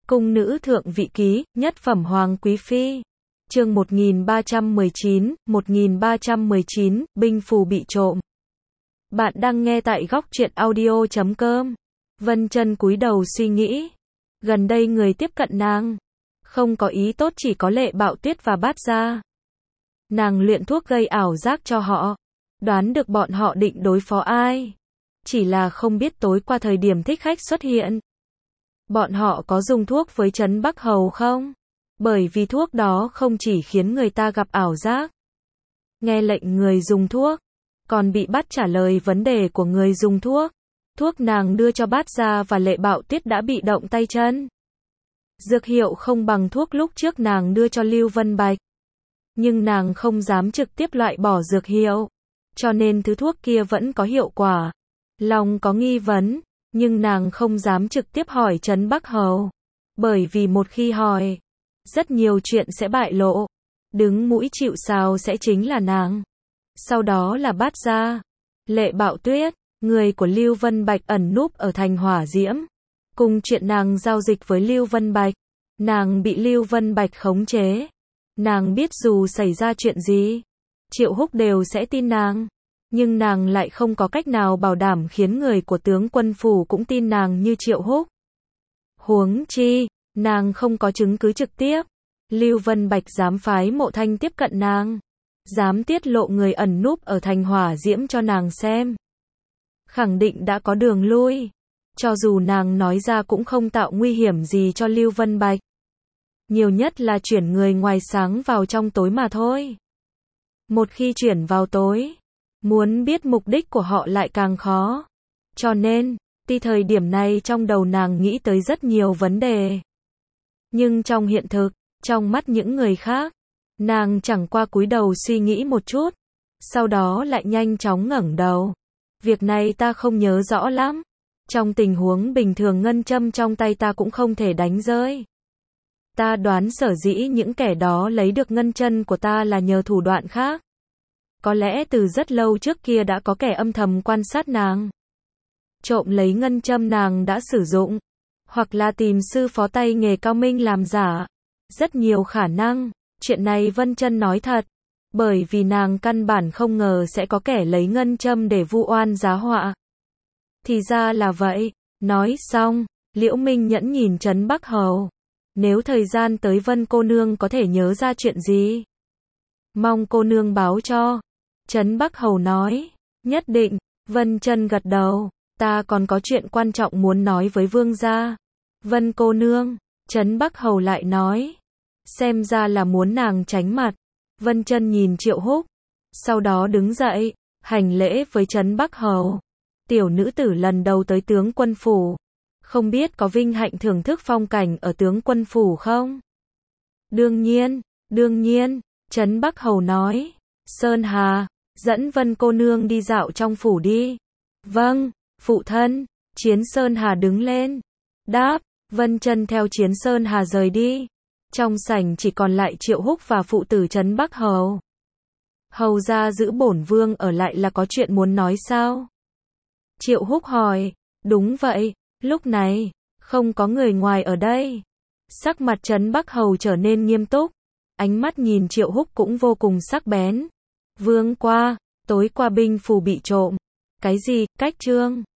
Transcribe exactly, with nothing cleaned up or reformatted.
Cung nữ thượng vị ký, nhất phẩm hoàng quý phi. Chương một nghìn ba trăm mười chín, một nghìn ba trăm mười chín, binh phù bị trộm. Bạn đang nghe tại góc truyện audio chấm com. Vân Chân cúi đầu suy nghĩ. Gần đây người tiếp cận nàng không có ý tốt, chỉ có Lệ Bạo Tuyết và Bát Gia. Nàng luyện thuốc gây ảo giác cho họ, đoán được bọn họ định đối phó ai. Chỉ là không biết tối qua thời điểm thích khách xuất hiện, bọn họ có dùng thuốc với Trấn Bắc Hầu không? Bởi vì thuốc đó không chỉ khiến người ta gặp ảo giác, nghe lệnh người dùng thuốc, còn bị bắt trả lời vấn đề của người dùng thuốc. Thuốc nàng đưa cho Bát Gia và Lệ Bạo Tuyết đã bị động tay chân. Dược hiệu không bằng thuốc lúc trước nàng đưa cho Lưu Vân Bạch, nhưng nàng không dám trực tiếp loại bỏ dược hiệu, cho nên thứ thuốc kia vẫn có hiệu quả. Lòng có nghi vấn, nhưng nàng không dám trực tiếp hỏi Trấn Bắc Hầu, bởi vì một khi hỏi, rất nhiều chuyện sẽ bại lộ. Đứng mũi chịu sào sẽ chính là nàng, sau đó là Bát Gia, Lệ Bạo Tuyết. Người của Lưu Vân Bạch ẩn núp ở thành Hỏa Diễm. Cùng chuyện nàng giao dịch với Lưu Vân Bạch, nàng bị Lưu Vân Bạch khống chế. Nàng biết dù xảy ra chuyện gì, Triệu Húc đều sẽ tin nàng, nhưng nàng lại không có cách nào bảo đảm khiến người của tướng quân phủ cũng tin nàng như Triệu Húc. Huống chi, nàng không có chứng cứ trực tiếp. Lưu Vân Bạch dám phái Mộ Thanh tiếp cận nàng, dám tiết lộ người ẩn núp ở thành Hỏa Diễm cho nàng xem, khẳng định đã có đường lui. Cho dù nàng nói ra cũng không tạo nguy hiểm gì cho Lưu Vân Bạch, nhiều nhất là chuyển người ngoài sáng vào trong tối mà thôi. Một khi chuyển vào tối, muốn biết mục đích của họ lại càng khó. Cho nên, tuy thời điểm này trong đầu nàng nghĩ tới rất nhiều vấn đề, nhưng trong hiện thực, trong mắt những người khác, nàng chẳng qua cúi đầu suy nghĩ một chút, sau đó lại nhanh chóng ngẩng đầu. Việc này ta không nhớ rõ lắm. Trong tình huống bình thường ngân châm trong tay ta cũng không thể đánh rơi. Ta đoán sở dĩ những kẻ đó lấy được ngân chân của ta là nhờ thủ đoạn khác. Có lẽ từ rất lâu trước kia đã có kẻ âm thầm quan sát nàng, trộm lấy ngân châm nàng đã sử dụng, hoặc là tìm sư phó tay nghề cao minh làm giả. Rất nhiều khả năng, chuyện này Vân Chân nói thật, bởi vì nàng căn bản không ngờ sẽ có kẻ lấy ngân châm để vu oan giá họa. Thì ra là vậy. Nói xong, Liễu Minh Nhẫn nhìn Trấn Bắc Hầu. Nếu thời gian tới Vân cô nương có thể nhớ ra chuyện gì, mong cô nương báo cho. Trấn Bắc Hầu nói, nhất định. Vân Chân gật đầu, ta còn có chuyện quan trọng muốn nói với vương gia. Vân cô nương. Trấn Bắc Hầu lại nói, xem ra là muốn nàng tránh mặt. Vân Chân nhìn Triệu Húc, sau đó đứng dậy, hành lễ với Trấn Bắc Hầu. Tiểu nữ tử lần đầu tới tướng quân phủ, không biết có vinh hạnh thưởng thức phong cảnh ở tướng quân phủ không? Đương nhiên, đương nhiên, Trấn Bắc Hầu nói. Sơn Hà, dẫn Vân cô nương đi dạo trong phủ đi. Vâng, phụ thân. Chiến Sơn Hà đứng lên, đáp. Vân Chân theo Chiến Sơn Hà rời đi. Trong sảnh chỉ còn lại Triệu Húc và phụ tử Trấn Bắc Hầu. Hầu gia giữ bổn vương ở lại là có chuyện muốn nói sao? Triệu Húc hỏi. Đúng vậy, lúc này, không có người ngoài ở đây. Sắc mặt Trấn Bắc Hầu trở nên nghiêm túc, ánh mắt nhìn Triệu Húc cũng vô cùng sắc bén. Vương qua, tối qua binh phù bị trộm. Cái gì, cách trương?